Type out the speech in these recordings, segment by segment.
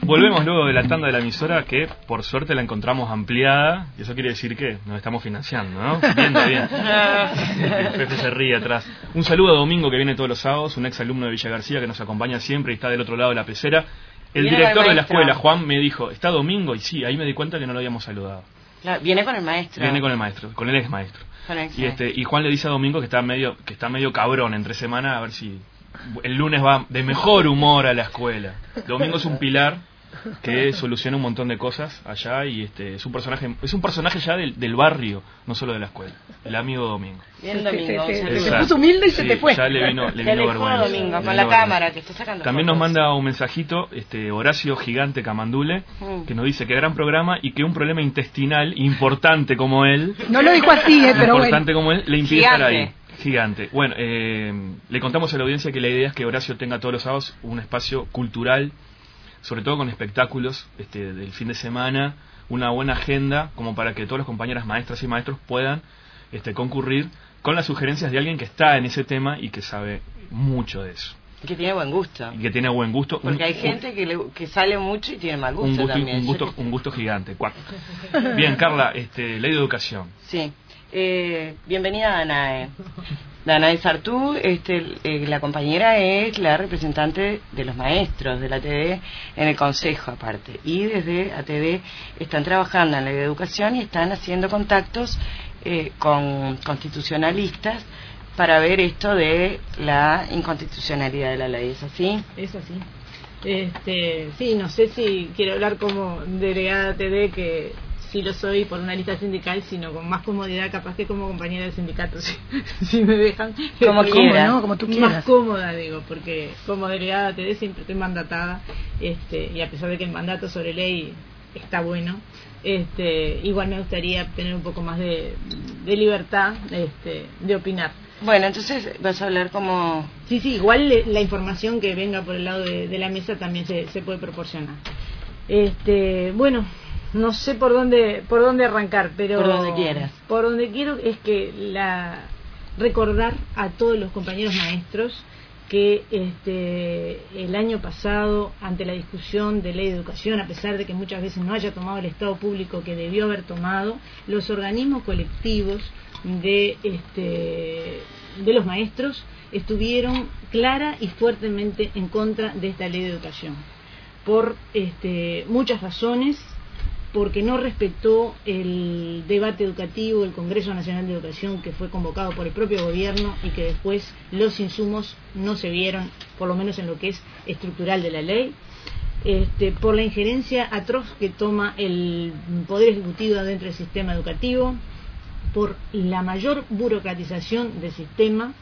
Volvemos luego de la tanda de la emisora, que por suerte la encontramos ampliada, y eso quiere decir que nos estamos financiando, ¿no? Bien. El Pepe se ríe atrás. Un saludo a Domingo, que viene todos los sábados, un ex alumno de Villa García que nos acompaña siempre y está del otro lado de la pecera. El director de la escuela, Juan, me dijo, ¿está Domingo? Y sí, ahí me di cuenta que no lo habíamos saludado. Claro, viene con el maestro. Viene con el maestro, con el ex maestro. Y Juan le dice a Domingo que está medio cabrón entre semana, a ver si el lunes va de mejor humor a la escuela. Domingo es un pilar que soluciona un montón de cosas allá y es un personaje ya del barrio, no solo de la escuela. El amigo Domingo. Bien, Domingo. Se puso humilde y se te fue. Ya le vino vergüenza. Domingo, con la cámara que está sacando. También nos manda un mensajito Horacio Gigante Camandule, que nos dice que gran programa y que un problema intestinal importante como él, no lo dijo así, pero importante como él, le impide estar ahí. Gigante. Bueno, le contamos a la audiencia que la idea es que Horacio tenga todos los sábados un espacio cultural, sobre todo con espectáculos del fin de semana, una buena agenda, como para que todas las compañeras maestras y maestros puedan concurrir con las sugerencias de alguien que está en ese tema y que sabe mucho de eso. Y que tiene buen gusto. Porque hay gente que sale mucho y tiene mal gusto también. Un gusto gigante. Bien, Carla, Ley de Educación. Sí. Bienvenida, Danae. Danae Sartú, la compañera es la representante de los maestros de la ATD en el consejo aparte. Y desde ATD están trabajando en la ley de educación y están haciendo contactos con constitucionalistas para ver esto de la inconstitucionalidad de la ley. ¿Es así? Es así. Sí, no sé si quiero hablar como delegada de ATD, que sí lo soy por una lista sindical, sino con más comodidad, capaz que como compañera de sindicato, si me dejan. Como quieras, ¿no? Como tú quieras. Más cómoda, digo, porque como delegada de ATD siempre estoy mandatada, y a pesar de que el mandato sobre ley está bueno, igual me gustaría tener un poco más de libertad de opinar. Bueno, entonces vas a hablar como... Sí, igual la información que venga por el lado de la mesa también se puede proporcionar. Bueno, no sé por dónde arrancar, pero... Por donde quieras. Por donde quiero es que recordar a todos los compañeros maestros que el año pasado, ante la discusión de ley de educación, a pesar de que muchas veces no haya tomado el Estado público que debió haber tomado, los organismos colectivos de los maestros estuvieron clara y fuertemente en contra de esta ley de educación por muchas razones, porque no respetó el debate educativo, el Congreso Nacional de Educación, que fue convocado por el propio gobierno y que después los insumos no se vieron, por lo menos en lo que es estructural de la ley, por la injerencia atroz que toma el Poder Ejecutivo dentro del sistema educativo, por la mayor burocratización del sistema,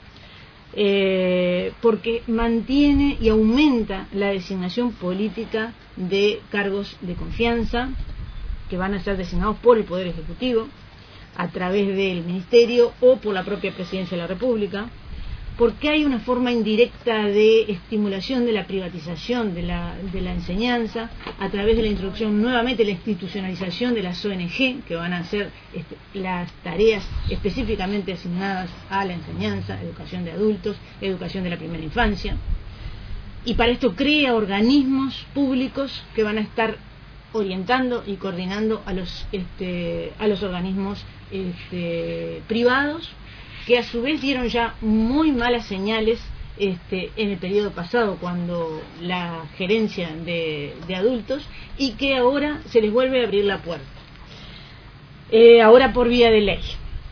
porque mantiene y aumenta la designación política de cargos de confianza que van a ser designados por el Poder Ejecutivo a través del Ministerio o por la propia Presidencia de la República, porque hay una forma indirecta de estimulación de la privatización de la enseñanza a través de la introducción nuevamente la institucionalización de las ONG, que van a hacer las tareas específicamente asignadas a la enseñanza, educación de adultos, educación de la primera infancia, y para esto crea organismos públicos que van a estar orientando y coordinando a los organismos privados, que a su vez dieron ya muy malas señales en el periodo pasado, cuando la gerencia de adultos, y que ahora se les vuelve a abrir la puerta, ahora por vía de ley.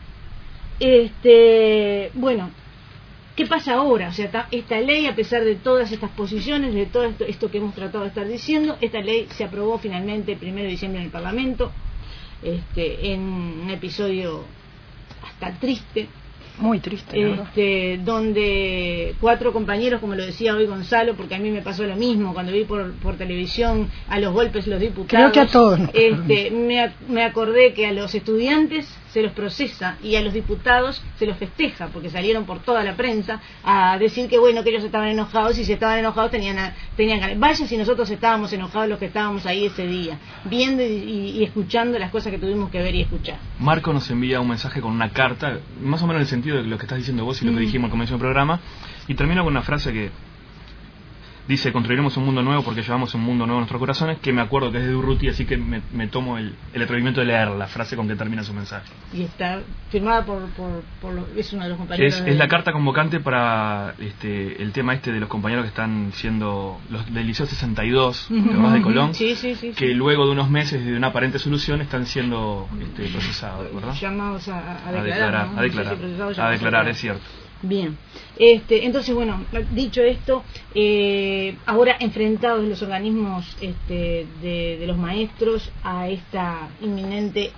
Bueno, ¿qué pasa ahora? O sea, esta ley, a pesar de todas estas posiciones, de todo esto que hemos tratado de estar diciendo, esta ley se aprobó finalmente el 1 de diciembre en el Parlamento, en un episodio hasta triste. Muy triste, donde 4 compañeros, como lo decía hoy Gonzalo, porque a mí me pasó lo mismo cuando vi por televisión a los golpes los diputados. Creo que a todos. Me acordé que a los estudiantes se los procesa y a los diputados se los festeja, porque salieron por toda la prensa a decir que bueno, que ellos estaban enojados, y si estaban enojados tenían ganas. Vaya si nosotros estábamos enojados los que estábamos ahí ese día, viendo y escuchando las cosas que tuvimos que ver y escuchar. Marco nos envía un mensaje con una carta, más o menos en el sentido de lo que estás diciendo vos y lo que dijimos al comienzo del programa, y termino con una frase que dice: construiremos un mundo nuevo porque llevamos un mundo nuevo en nuestros corazones, que me acuerdo que es de Urruti, así que me tomo el atrevimiento de leer la frase con que termina su mensaje. Y está firmada es uno de los compañeros. Es la carta convocante para el tema de los compañeros que están siendo los del Liceo 62, de Colón, sí, que luego de unos meses de una aparente solución están siendo procesados, ¿verdad? Llamados a declarar, ¿no? A declarar, es cierto. Bien, entonces bueno, dicho esto, ahora enfrentados los organismos de los maestros a esta inminente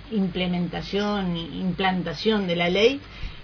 implantación de la ley,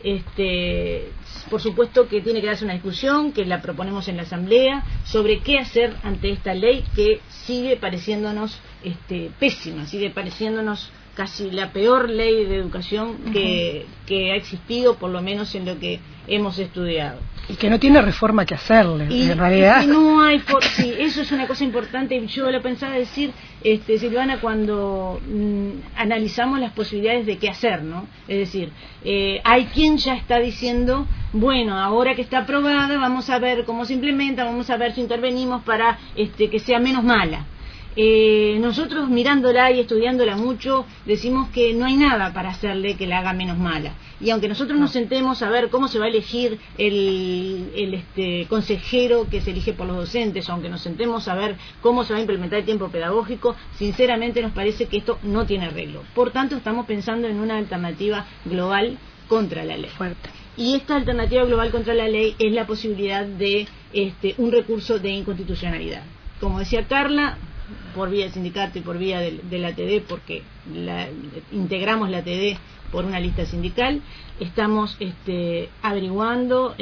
por supuesto que tiene que darse una discusión, que la proponemos en la Asamblea, sobre qué hacer ante esta ley que sigue pareciéndonos pésima, sigue pareciéndonos casi la peor ley de educación que ha existido, por lo menos en lo que hemos estudiado. Y que no tiene reforma que hacerle, en realidad. Y no hay sí, eso es una cosa importante. Yo lo pensaba decir, Silvana, cuando analizamos las posibilidades de qué hacer, ¿no? Es decir, hay quien ya está diciendo, bueno, ahora que está aprobada, vamos a ver cómo se implementa, vamos a ver si intervenimos para que sea menos mala. Nosotros mirándola y estudiándola mucho decimos que no hay nada para hacerle que la haga menos mala, y aunque nosotros nos sentemos a ver cómo se va a elegir el consejero que se elige por los docentes, aunque nos sentemos a ver cómo se va a implementar el tiempo pedagógico, sinceramente nos parece que esto no tiene arreglo. Por tanto, estamos pensando en una alternativa global contra la ley. Fuerte. Y esta alternativa global contra la ley es la posibilidad de un recurso de inconstitucionalidad. Como decía Carla, por vía del sindicato y por vía de la ATD, porque integramos la ATD por una lista sindical, estamos averiguando,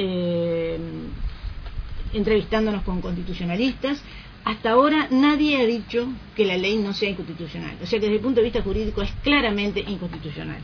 entrevistándonos con constitucionalistas. Hasta ahora nadie ha dicho que la ley no sea inconstitucional, o sea que desde el punto de vista jurídico es claramente inconstitucional.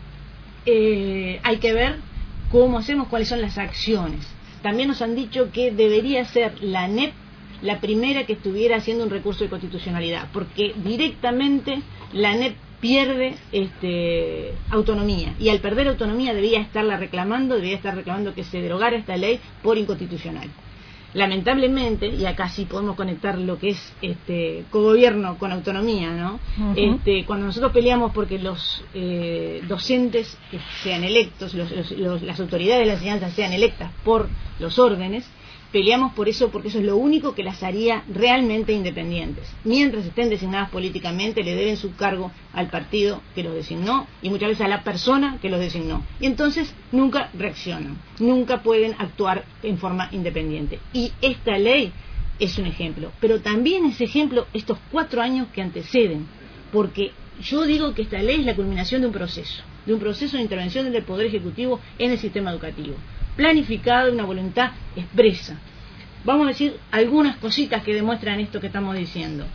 Hay que ver cómo hacemos, cuáles son las acciones. También nos han dicho que debería ser la ANEP la primera que estuviera haciendo un recurso de constitucionalidad, porque directamente la ANEP pierde autonomía, y al perder autonomía debería estar reclamando que se derogara esta ley por inconstitucional. Lamentablemente, y acá sí podemos conectar lo que es cogobierno con autonomía, ¿no? Cuando nosotros peleamos porque los docentes sean electos, las autoridades de la enseñanza sean electas por los órdenes, peleamos por eso, porque eso es lo único que las haría realmente independientes. Mientras estén designadas políticamente, le deben su cargo al partido que los designó y muchas veces a la persona que los designó. Y entonces nunca reaccionan, nunca pueden actuar en forma independiente. Y esta ley es un ejemplo, pero también es ejemplo estos 4 años que anteceden, porque yo digo que esta ley es la culminación de un proceso de intervención del Poder Ejecutivo en el sistema educativo, planificado, una voluntad expresa. Vamos a decir algunas cositas que demuestran esto que estamos diciendo.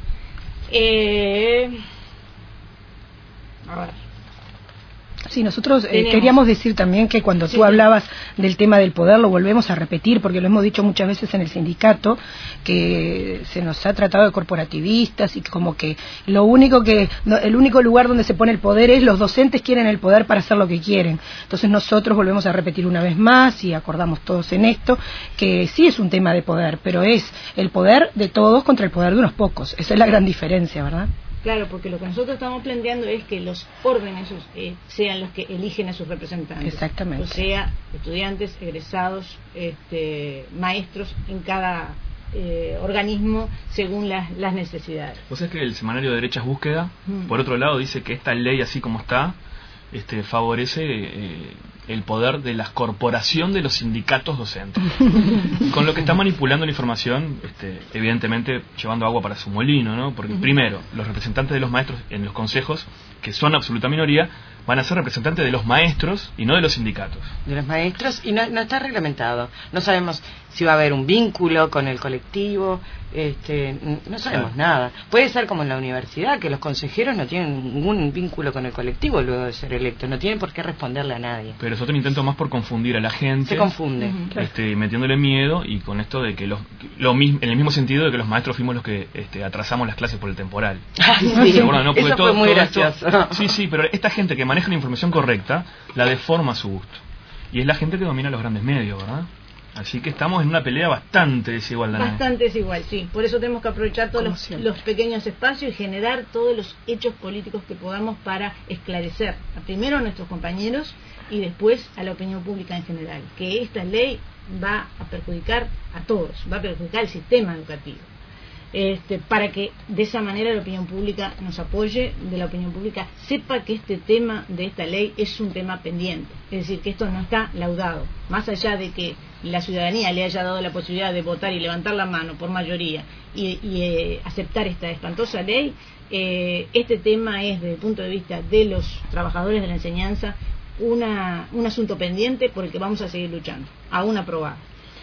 A ver. Sí, nosotros queríamos decir también que cuando tú hablabas del tema del poder, lo volvemos a repetir, porque lo hemos dicho muchas veces en el sindicato, que se nos ha tratado de corporativistas y como que el único lugar donde se pone el poder es los docentes quieren el poder para hacer lo que quieren. Entonces nosotros volvemos a repetir una vez más y acordamos todos en esto, que sí es un tema de poder, pero es el poder de todos contra el poder de unos pocos. Esa es la gran diferencia, ¿verdad? Claro, porque lo que nosotros estamos planteando es que los órdenes sean los que eligen a sus representantes. Exactamente. O sea, estudiantes, egresados, maestros en cada organismo según las necesidades. O sea, es que el semanario de Derechas Búsqueda, por otro lado, dice que esta ley, así como está, favorece el poder de la corporación de los sindicatos docentes, con lo que está manipulando la información, evidentemente llevando agua para su molino, ¿no? Porque primero, los representantes de los maestros en los consejos, que son absoluta minoría, van a ser representantes de los maestros y no de los sindicatos. De los maestros, y no está reglamentado. No sabemos si va a haber un vínculo con el colectivo, no sabemos nada. Puede ser como en la universidad, que los consejeros no tienen ningún vínculo con el colectivo luego de ser electos, no tienen por qué responderle a nadie. Pero es otro intento más por confundir a la gente. Se confunde. Metiéndole miedo, y con esto de que en el mismo sentido de que los maestros fuimos los que atrasamos las clases por el temporal. Sí, ¿no? Eso fue muy gracioso. Sí, pero esta gente que maneja la información correcta la deforma a su gusto. Y es la gente que domina los grandes medios, ¿verdad? Así que estamos en una pelea bastante desigual, Danae. Bastante desigual, sí. Por eso tenemos que aprovechar todos los pequeños espacios y generar todos los hechos políticos que podamos para esclarecer primero a nuestros compañeros y después a la opinión pública en general. Que esta ley va a perjudicar a todos, va a perjudicar al sistema educativo. Para que de esa manera la opinión pública nos apoye, de la opinión pública sepa que este tema de esta ley es un tema pendiente, es decir, que esto no está laudado, más allá de que la ciudadanía le haya dado la posibilidad de votar y levantar la mano por mayoría y aceptar esta espantosa ley. Este tema es, desde el punto de vista de los trabajadores de la enseñanza, un asunto pendiente por el que vamos a seguir luchando, aún aprobado.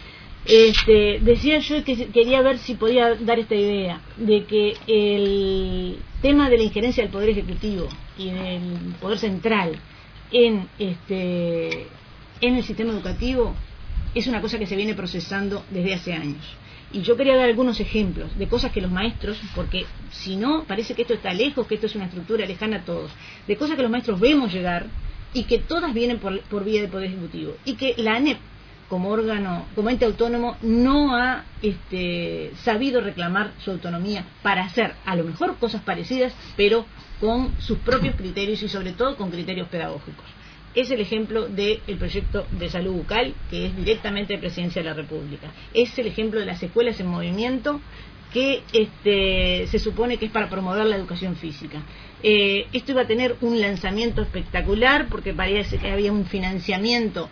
Decía yo que quería ver si podía dar esta idea de que el tema de la injerencia del Poder Ejecutivo y del Poder Central en el sistema educativo es una cosa que se viene procesando desde hace años. Y yo quería dar algunos ejemplos de cosas que los maestros, porque si no, parece que esto está lejos, que esto es una estructura lejana a todos, de cosas que los maestros vemos llegar y que todas vienen por vía del Poder Ejecutivo, y que la ANEP, como órgano, como ente autónomo, no ha sabido reclamar su autonomía para hacer a lo mejor cosas parecidas, pero con sus propios criterios y sobre todo con criterios pedagógicos. Es el ejemplo del proyecto de salud bucal, que es directamente de Presidencia de la República. Es el ejemplo de las escuelas en movimiento, que se supone que es para promover la educación física. Esto iba a tener un lanzamiento espectacular, porque parece que había un financiamiento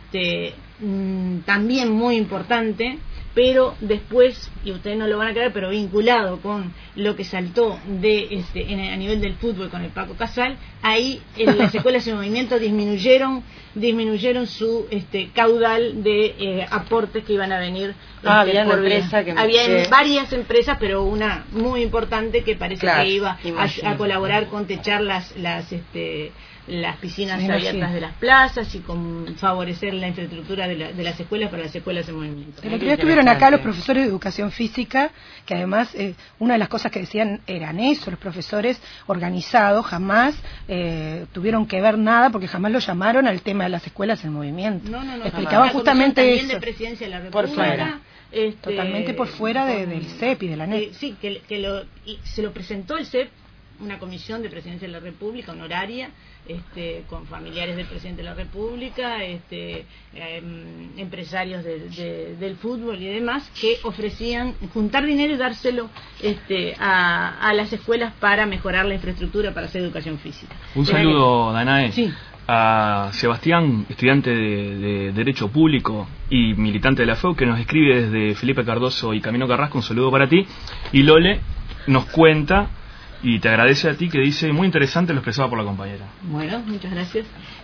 también muy importante, pero después, y ustedes no lo van a creer, pero vinculado con lo que saltó a nivel del fútbol con el Paco Casal, ahí las escuelas en movimiento disminuyeron su caudal de aportes que iban a venir. Había varias empresas, pero una muy importante que parece que iba a colaborar con techar las piscinas abiertas de las plazas y con favorecer la infraestructura de las escuelas para las escuelas en movimiento. El otro día estuvieron acá los profesores de educación física, que además una de las cosas que decían eran eso, los profesores organizados jamás tuvieron que ver nada porque jamás lo llamaron al tema de las escuelas en movimiento. No, explicaban justamente eso. De Presidencia de la República, por fuera. Totalmente por fuera del CEP y de la NEP. Sí, se lo presentó el CEP, una comisión de Presidencia de la República honoraria, con familiares del Presidente de la República, empresarios del fútbol y demás, que ofrecían juntar dinero y dárselo a las escuelas para mejorar la infraestructura para hacer educación física. Un saludo, Danae. Sí. A Sebastián, estudiante de Derecho Público y militante de la FEU, que nos escribe desde Felipe Cardoso y Camino Carrasco. Un saludo para ti. Y Lole nos cuenta y te agradece a ti, que dice muy interesante lo expresado por la compañera. Bueno, muchas gracias.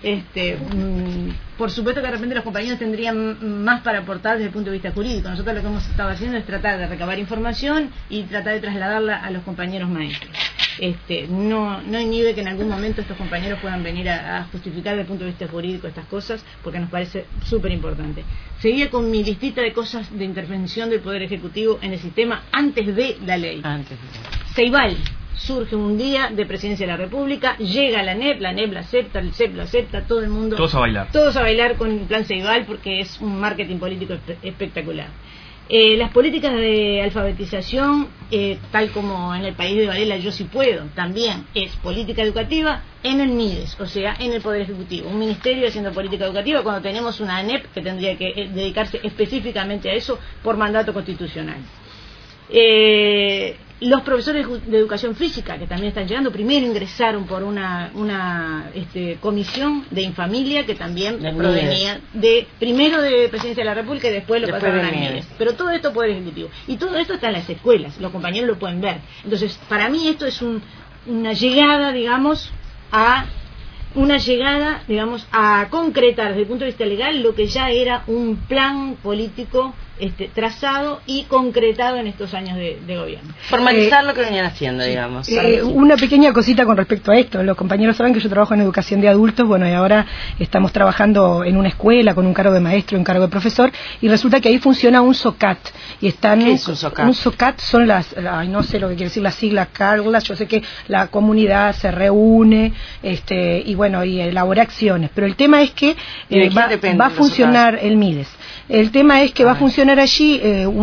Por supuesto que de repente los compañeros tendrían más para aportar desde el punto de vista jurídico. Nosotros lo que hemos estado haciendo es tratar de recabar información y tratar de trasladarla a los compañeros maestros. No inhibe que en algún momento estos compañeros puedan venir a justificar desde el punto de vista jurídico estas cosas, porque nos parece súper importante. Seguía con mi listita de cosas de intervención del Poder Ejecutivo en el sistema antes de la ley. Ceibal surge un día de Presidencia de la República, llega la NEP la acepta, el CEP lo acepta, todo el mundo, todos a bailar con el plan Ceibal, porque es un marketing político espectacular. Las políticas de alfabetización, tal como en el país de Varela, Yo Sí Puedo, también es política educativa en el MIDES, o sea, en el Poder Ejecutivo, un ministerio haciendo política educativa, cuando tenemos una ANEP que tendría que dedicarse específicamente a eso por mandato constitucional. Los profesores de educación física, que también están llegando, primero ingresaron por una comisión de Infamilia, que también provenía primero de Presidencia de la República y después lo pasaron a MIDES. Pero todo esto Poder Ejecutivo. Y todo esto está en las escuelas, los compañeros lo pueden ver. Entonces, para mí esto es una llegada, digamos, a concretar desde el punto de vista legal lo que ya era un plan político trazado y concretado en estos años de gobierno. Formalizar lo que venían haciendo, digamos. Una pequeña cosita con respecto a esto. Los compañeros saben que yo trabajo en educación de adultos, bueno, y ahora estamos trabajando en una escuela con un cargo de maestro y un cargo de profesor, y resulta que ahí funciona un SOCAT. Y están, ¿qué es un SOCAT? Un SOCAT son no sé lo que quiere decir las siglas, Carlas, yo sé que la comunidad se reúne, y bueno, y elabora acciones, pero el tema es que va a funcionar el MIDES. El tema es que va a funcionar allí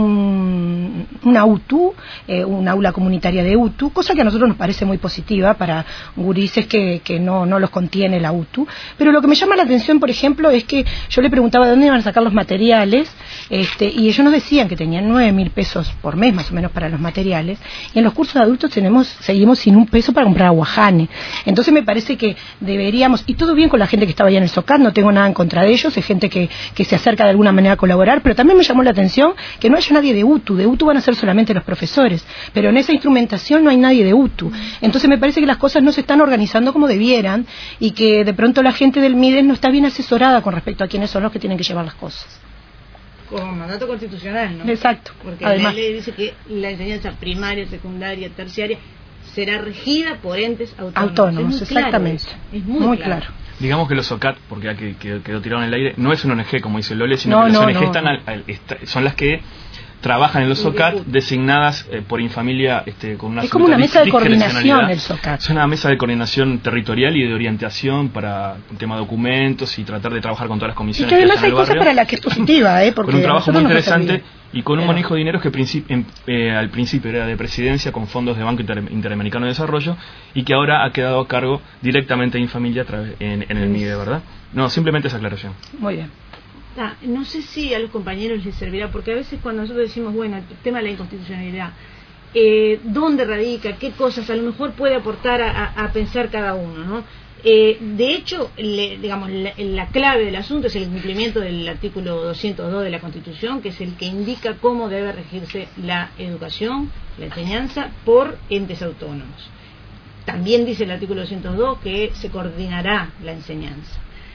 una UTU, un aula comunitaria de UTU, cosa que a nosotros nos parece muy positiva para gurises que no los contiene la UTU. Pero lo que me llama la atención, por ejemplo, es que yo le preguntaba de dónde iban a sacar los materiales, y ellos nos decían que tenían 9.000 pesos por mes, más o menos, para los materiales, y en los cursos de adultos seguimos sin un peso para comprar aguajane. Entonces me parece que deberíamos, y todo bien con la gente que estaba allá en el SOCAT, no tengo nada en contra de ellos, es gente que se acerca de alguna manera a colaborar, pero también me llamó la atención que no haya nadie de UTU van a ser solamente los profesores, pero en esa instrumentación no hay nadie de UTU. Entonces me parece que las cosas no se están organizando como debieran, y que de pronto la gente del MIDES no está bien asesorada con respecto a quiénes son los que tienen que llevar las cosas. Como mandato constitucional, ¿no? Exacto. Porque además, la ley dice que la enseñanza primaria, secundaria, terciaria será regida por entes autónomos. Exactamente. Es muy claro. Digamos que los SOCAT, porque ya quedó tirado en el aire, no es un ONG como dice Lole, sino que las ONG son las que trabajan en los SOCAT designadas por Infamilia con una es como una mesa de coordinación el SOCAT. Es una mesa de coordinación territorial y de orientación para un tema de documentos y tratar de trabajar con todas las comisiones. Y que además hay cosas para las que es positiva, porque con un trabajo muy interesante y con un manejo de dineros que al principio era de presidencia con fondos de Banco Interamericano de Desarrollo y que ahora ha quedado a cargo directamente de Infamilia en el MIDE, ¿verdad? No, simplemente esa aclaración. Muy bien. No sé si a los compañeros les servirá, porque a veces cuando nosotros decimos, bueno, el tema de la inconstitucionalidad, ¿dónde radica? ¿Qué cosas a lo mejor puede aportar a pensar cada uno, ¿no? De hecho, la clave del asunto es el cumplimiento del artículo 202 de la Constitución, que es el que indica cómo debe regirse la educación, la enseñanza, por entes autónomos. También dice el artículo 202 que se coordinará la enseñanza.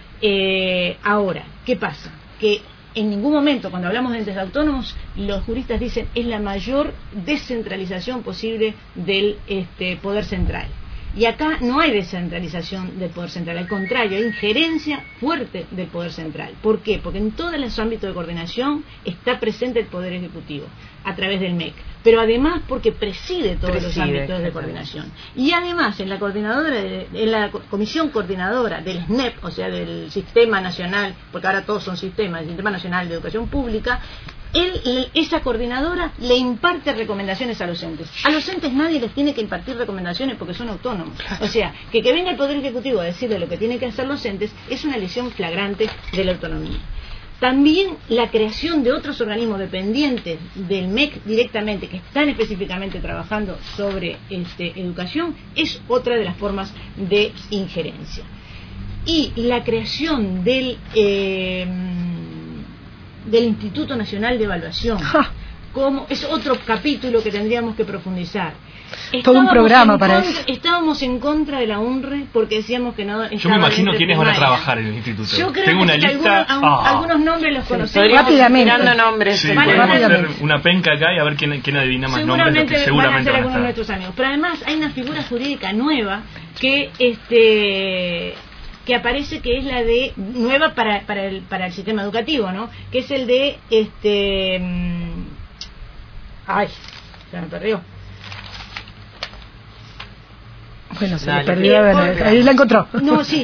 Ahora, ¿qué pasa? Que en ningún momento, cuando hablamos de entes autónomos, los juristas dicen es la mayor descentralización posible del poder central. Y acá no hay descentralización del poder central, al contrario, hay injerencia fuerte del poder central. ¿Por qué? Porque en todos los ámbitos de coordinación está presente el Poder Ejecutivo, a través del MEC, pero además porque preside todos los ámbitos de coordinación. Y además, en la Comisión Coordinadora del SNEP, o sea, del Sistema Nacional, porque ahora todos son sistemas, el Sistema Nacional de Educación Pública, esa coordinadora le imparte recomendaciones a los entes. A los entes nadie les tiene que impartir recomendaciones porque son autónomos. O sea, que venga el Poder Ejecutivo a decirle lo que tienen que hacer los entes es una lesión flagrante de la autonomía. También la creación de otros organismos dependientes del MEC directamente, que están específicamente trabajando sobre educación, es otra de las formas de injerencia. Y la creación del Instituto Nacional de Evaluación, como es otro capítulo que tendríamos que profundizar. Todo un programa para eso. Estábamos en contra de la UNRE porque decíamos que no. Yo me imagino quiénes van a trabajar en el instituto. Yo creo Tengo que una lista. Algunos nombres los conocemos. Rápidamente. Nombres. Sí, podemos hacer una penca acá y a ver quién adivina más nombres. Que seguramente van a ser algunos de nuestros amigos. Pero además hay una figura jurídica nueva que aparece, que es la de nueva para el sistema educativo, ¿no? Que es el de ay, se me perdió. Bueno, se le perdió, ahí la encontró. No, sí,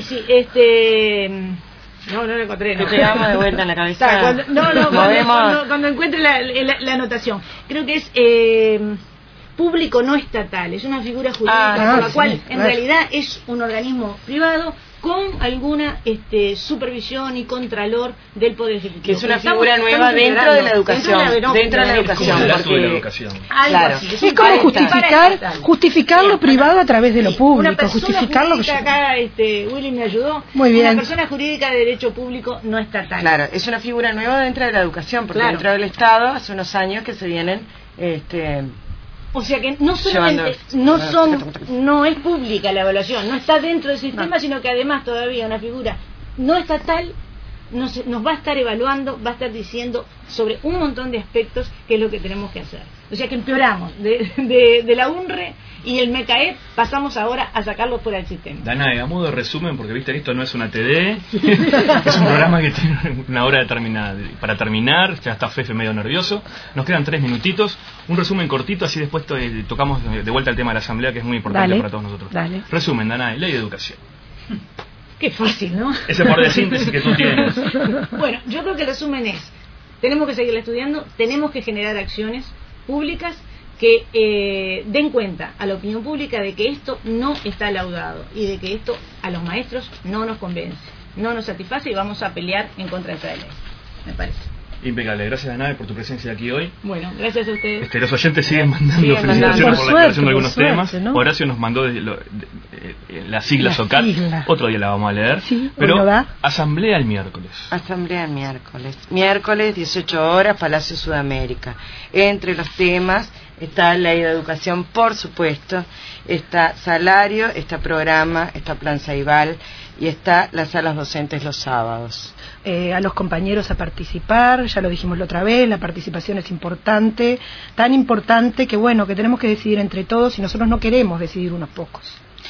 no la encontré. No. Llegamos de vuelta en la cabeza. Cuando encuentre la anotación. Creo que es público no estatal, es una figura jurídica por la cual en realidad es un organismo privado con alguna supervisión y contralor del Poder Ejecutivo. Que es una figura nueva dentro de la educación. Dentro de la educación. Claro. Es como justificar lo privado a través de lo público. Justificar lo que acá Willy me ayudó. Muy bien. Una persona jurídica de derecho público no estatal. Claro, es una figura nueva dentro de la educación, porque dentro del Estado hace unos años que se vienen o sea que no solamente no es pública la evaluación, no está dentro del sistema, sino que además todavía una figura no estatal nos va a estar evaluando, va a estar diciendo sobre un montón de aspectos qué es lo que tenemos que hacer. O sea que empeoramos de la UNRE y el MECAEP, pasamos ahora a sacarlo fuera del sistema. Danae, a modo de resumen, porque viste que esto no es una TD, es un programa que tiene una hora determinada. Para terminar, ya está Fefe medio nervioso, nos quedan 3 minutitos, un resumen cortito, así después tocamos de vuelta el tema de la asamblea, que es muy importante para todos nosotros. Dale. Resumen, Danae, ley de educación. Qué fácil, ¿no? Ese por de síntesis que tú tienes. Bueno, yo creo que el resumen es, tenemos que seguir estudiando, tenemos que generar acciones públicas que den cuenta a la opinión pública de que esto no está laudado y de que esto a los maestros no nos convence, no nos satisface y vamos a pelear en contra de esta ley, me parece. Impecable, gracias Danae por tu presencia aquí hoy. Bueno, gracias a ustedes. Los oyentes siguen mandando felicitaciones por la aclaración de algunos temas, ¿no? Horacio nos mandó las siglas OCAT, otro día la vamos a leer, sí, pero asamblea el miércoles. Asamblea el miércoles 18 horas, Palacio Sudamérica. Entre los temas está ley de educación, por supuesto, está salario, está programa, está plan Saibal y está las salas docentes los sábados. A los compañeros a participar, ya lo dijimos la otra vez, la participación es importante, tan importante que bueno, que tenemos que decidir entre todos y nosotros no queremos decidir unos pocos.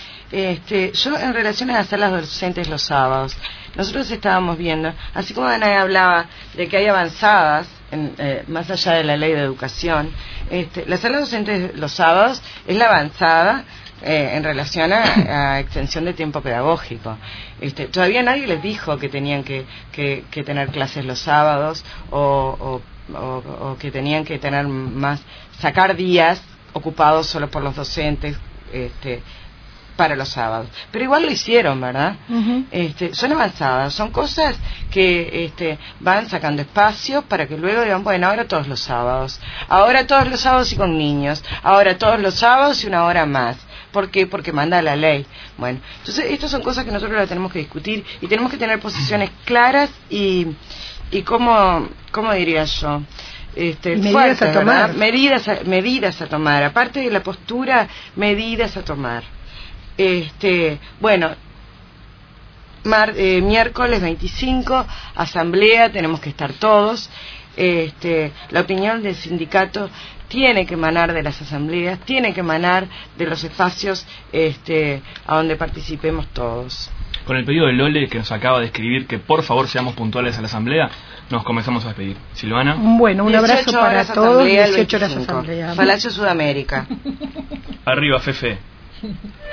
Yo en relación a las salas docentes los sábados, nosotros estábamos viendo, así como Danae hablaba de que hay avanzadas más allá de la ley de educación, las salas docentes los sábados es la avanzada en relación a extensión de tiempo pedagógico. Todavía nadie les dijo que tenían que tener clases los sábados o que tenían que tener sacar días ocupados solo por los docentes para los sábados, pero igual lo hicieron, ¿verdad? Uh-huh. Son avanzadas, son cosas que van sacando espacio para que luego digan, bueno, ahora todos los sábados y con niños, ahora todos los sábados y una hora más. ¿Por qué? Porque manda la ley. Bueno, entonces estas son cosas que nosotros las tenemos que discutir y tenemos que tener posiciones claras y ¿cómo diría yo? Medidas a tomar. Medidas a tomar. Aparte de la postura, medidas a tomar. Miércoles 25, asamblea, tenemos que estar todos. La opinión del sindicato tiene que emanar de las asambleas, tiene que emanar de los espacios a donde participemos todos. Con el pedido de Lole, que nos acaba de escribir que por favor seamos puntuales a la asamblea, nos comenzamos a despedir. Silvana. Bueno, un abrazo para todos. 18 horas asamblea. Palacio Sudamérica. Arriba, Fefe.